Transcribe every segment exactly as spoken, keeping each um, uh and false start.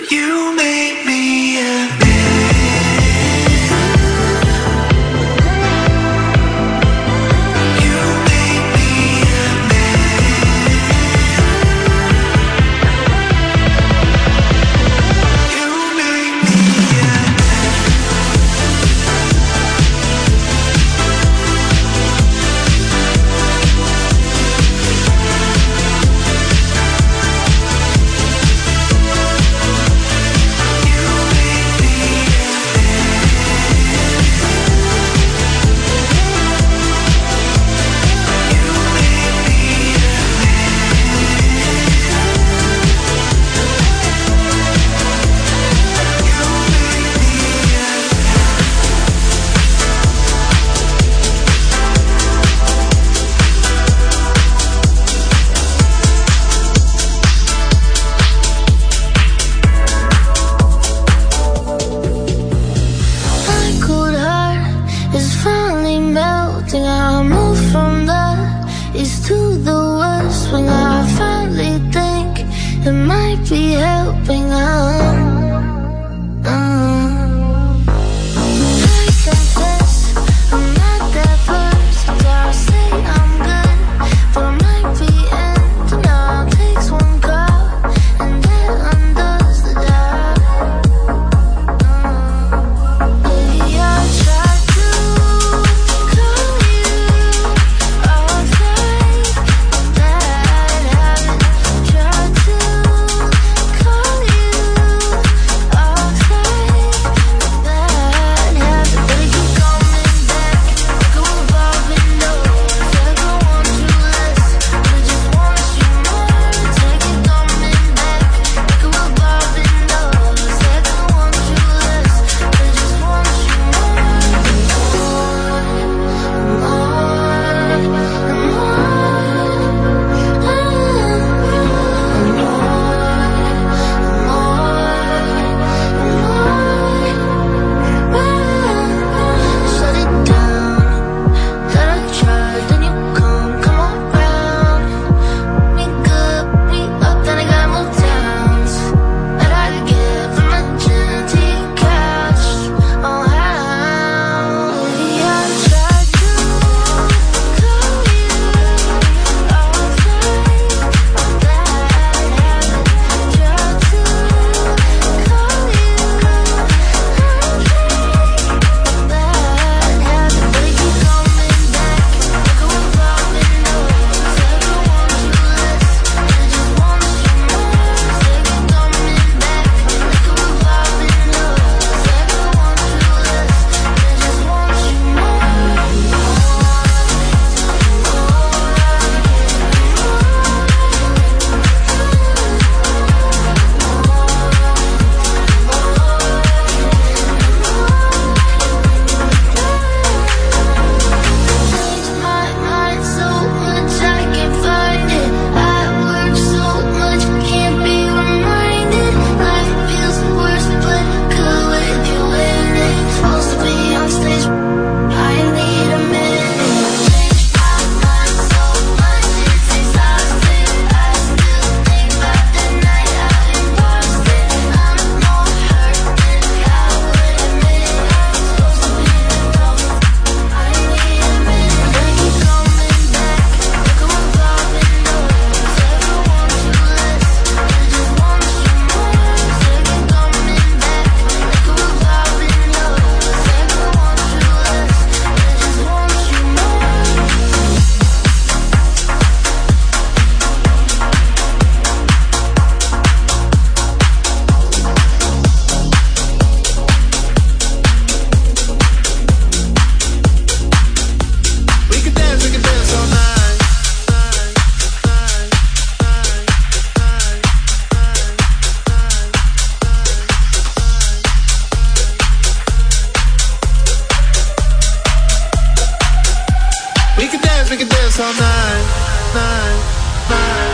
all night, night, night,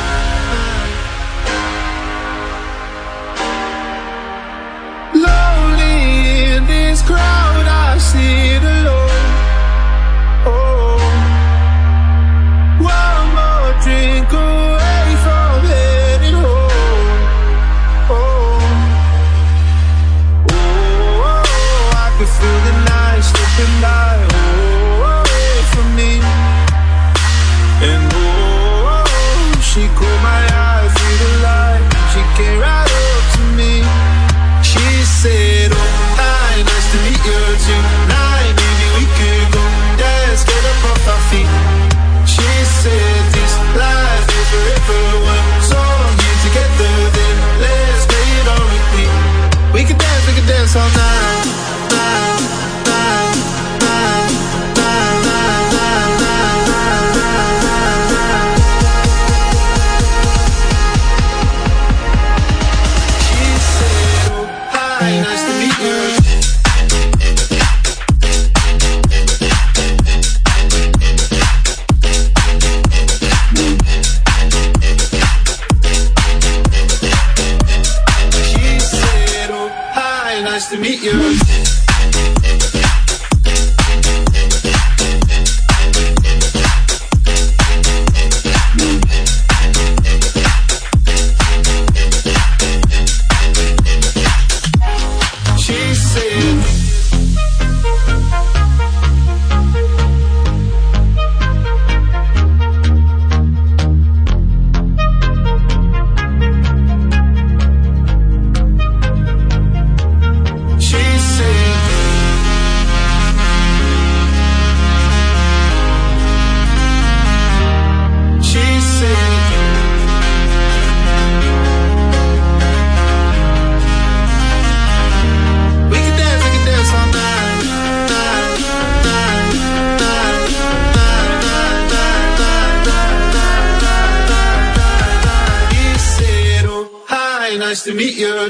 night. Lonely in this crowd, I sit alone. Oh, one more drink away from heading home. Oh, Hi, nice to meet you. Nice to meet you. She said nice to meet you.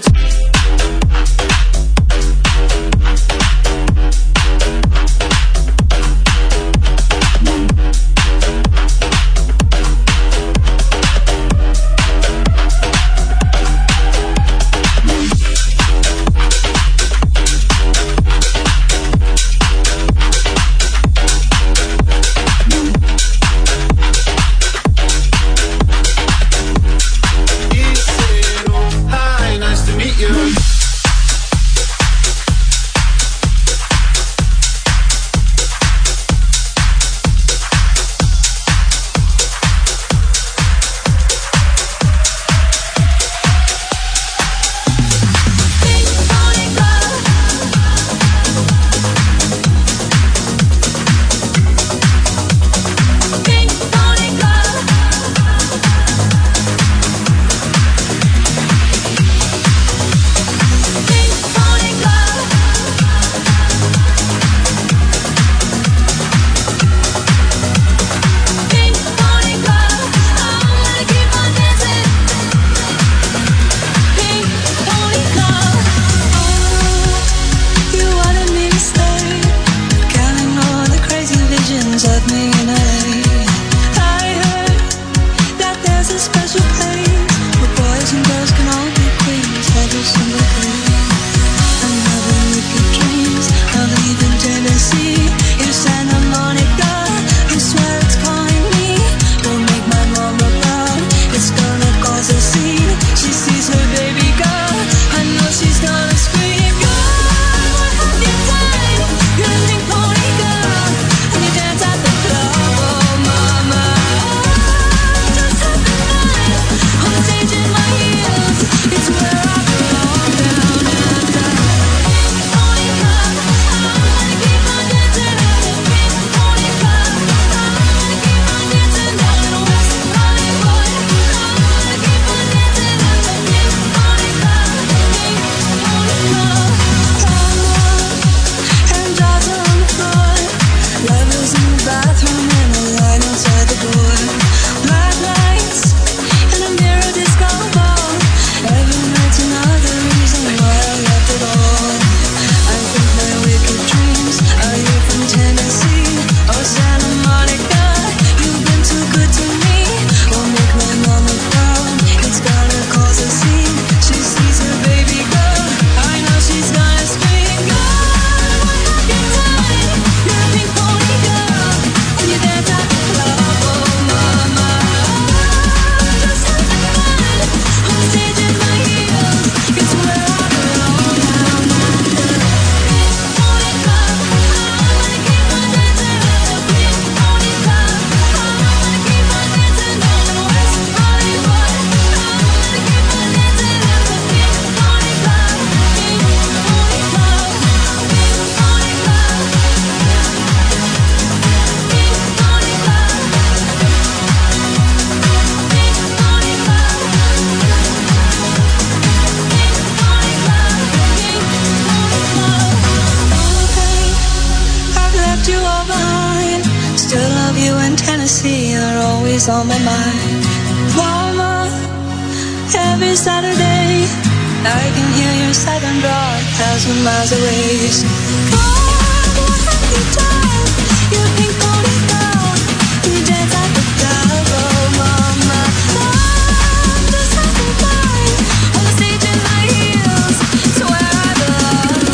On my mind, Mama, every Saturday Now I can hear your silent roar a thousand miles away. So, oh, what have you done? You pink pony girl, you dance like the devil, mama. Love just has me blind on the stage in my heels. So where I belong,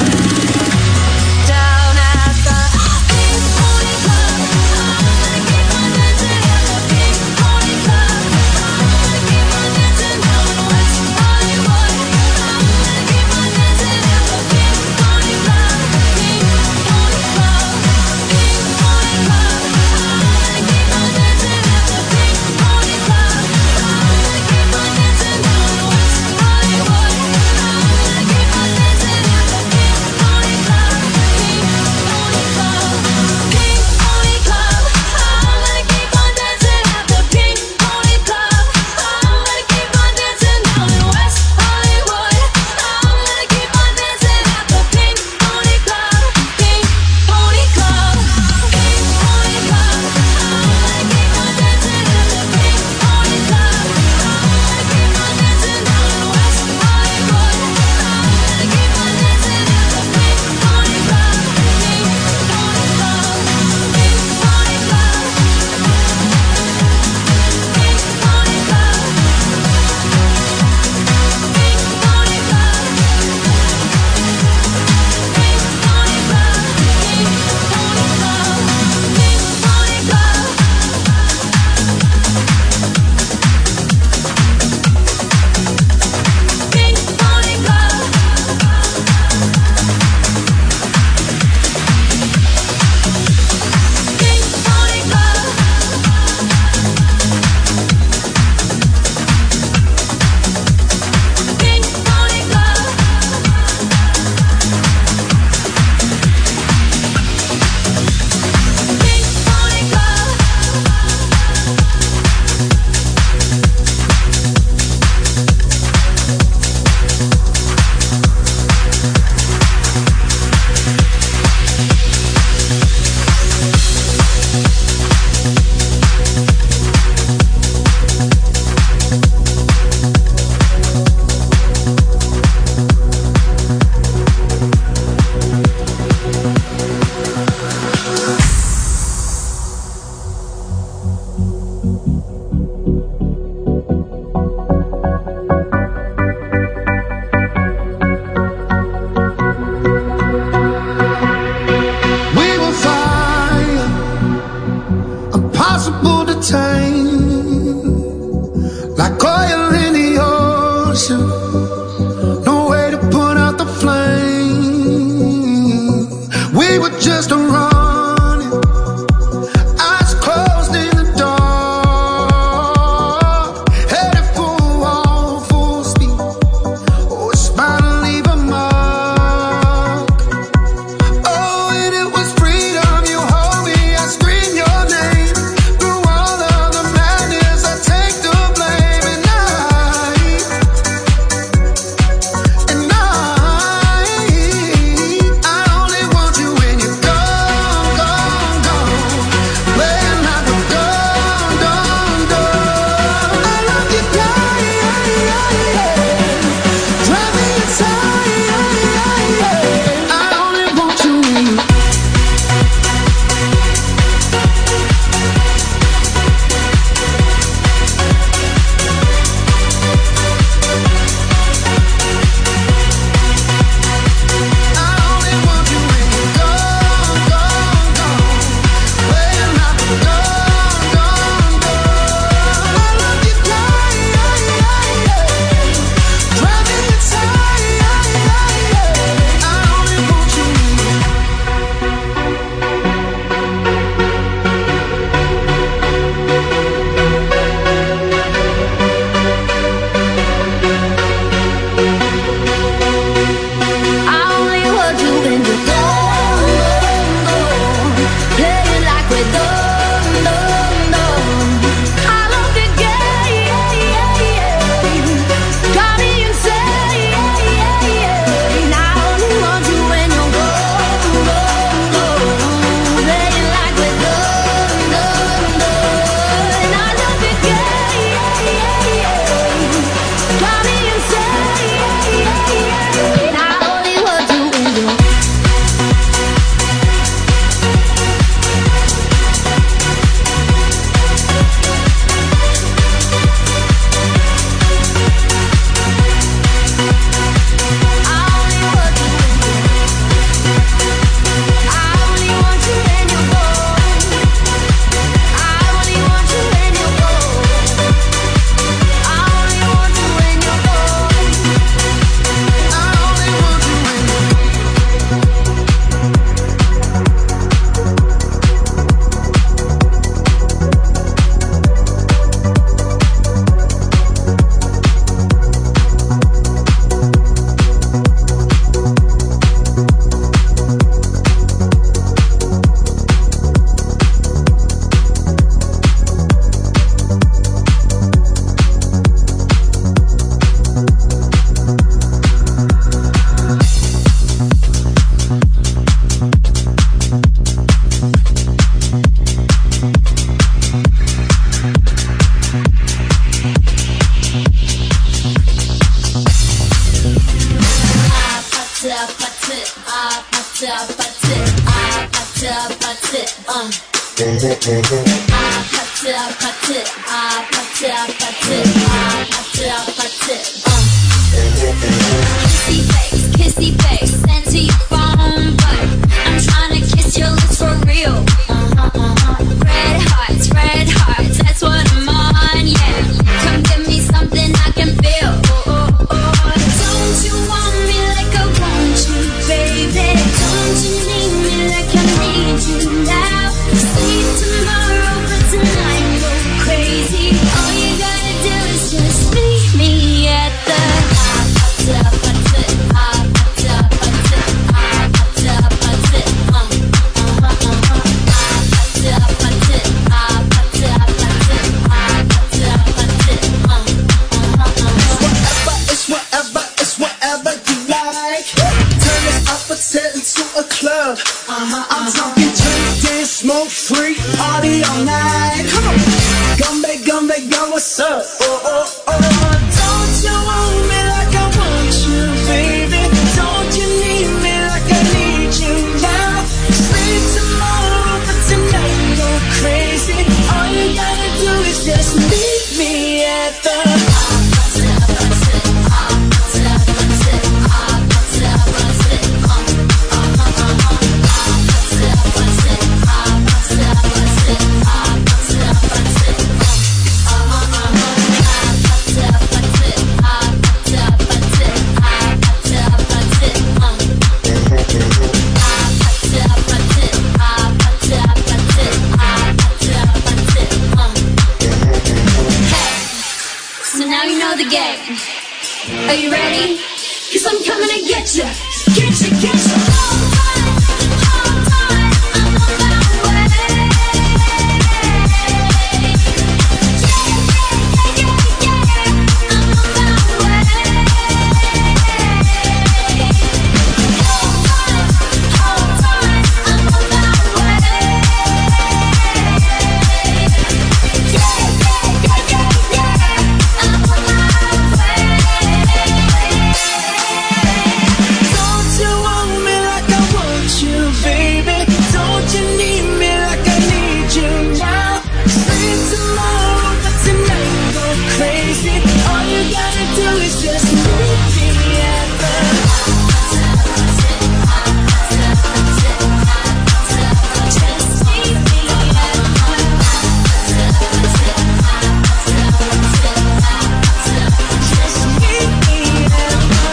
down at the Pink Pony Club. I'm gonna keep on dancing at the Pink Pony Club. I'm gonna keep on dancing down in West Hollywood. I'm gonna keep on dancing at the Pink Pony Club. Pink Pony Club. Pink Pony Kissy face, kissy face, sent to your phone, but I'm trying to kiss your lips for real. Uh-huh, uh-huh. Red hearts, red hearts, that's what I'm on, yeah. Come give me something I can feel. Oh, oh, oh. Don't you want me like I want you, baby? Don't you need me like I need you now? Sleep tomorrow, but tonight go crazy. All you gotta do is just meet me at the club. Uh-huh, I'm uh-huh. talking drink, dance, smoke, free, party all night. Come on, gumbe, gumbe, go, what's up? Oh, oh, oh. Don't you want me like I want you, baby? Don't you need me like I need you now? Sleep tomorrow, but tonight go crazy. All you gotta do is just meet me at the Are you ready? 'Cause I'm coming to get you, get you, get you. Hold tight, hold tight, I'm on my way. Yeah, yeah, yeah, yeah, yeah, I'm on my way. Hold tight, hold tight, I'm on my way. Yeah, yeah, yeah, yeah, yeah, I'm on my way. Don't you want me like I want you, baby? Don't you need me like I need you now? Sleep tomorrow, but tonight go crazy. All you gotta do is just meet me at the just meet me at the just meet me at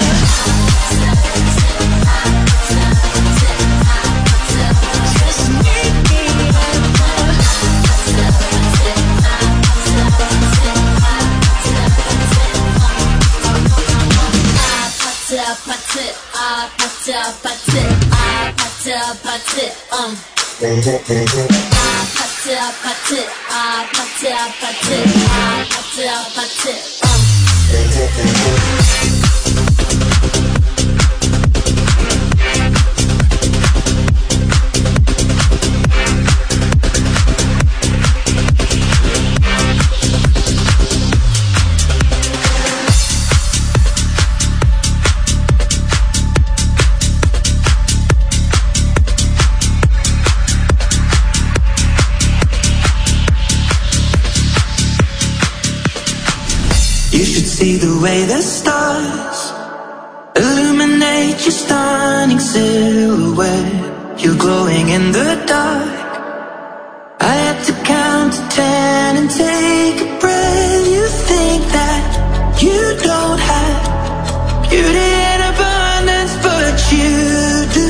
See the way the stars illuminate your stunning silhouette. You're glowing in the dark. I had to count to ten and take a breath. You think that you don't have beauty in abundance, but you do.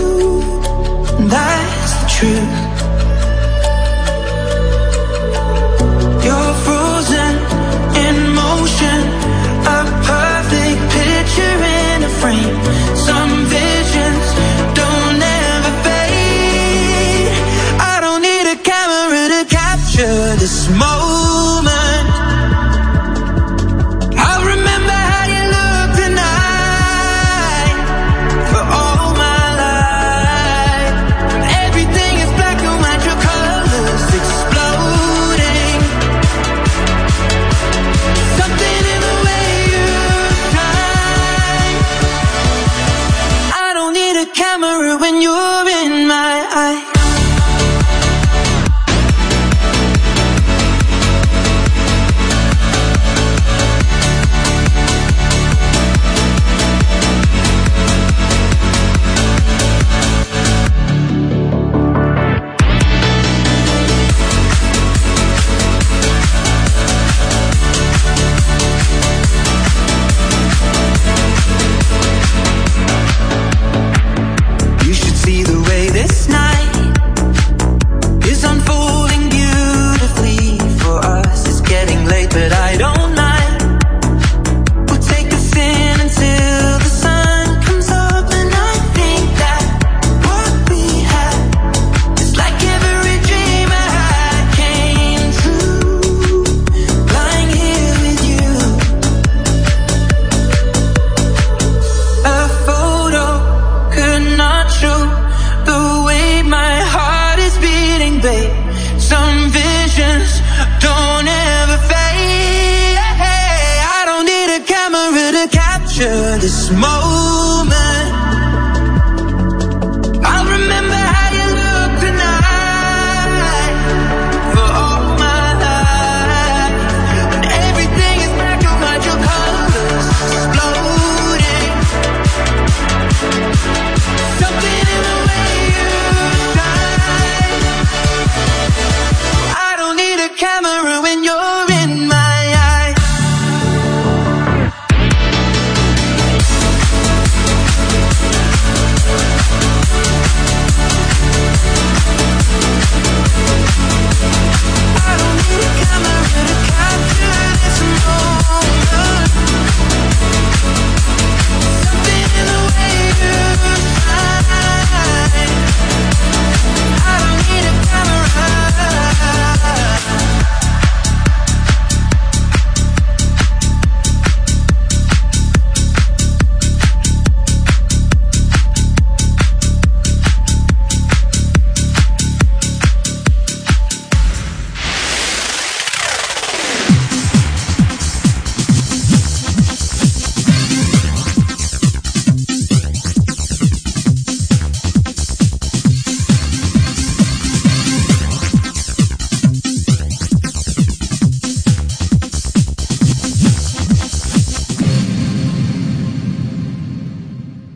That's the truth. You're frozen in motion, a perfect picture in a frame. Some visions don't ever fade. smoke.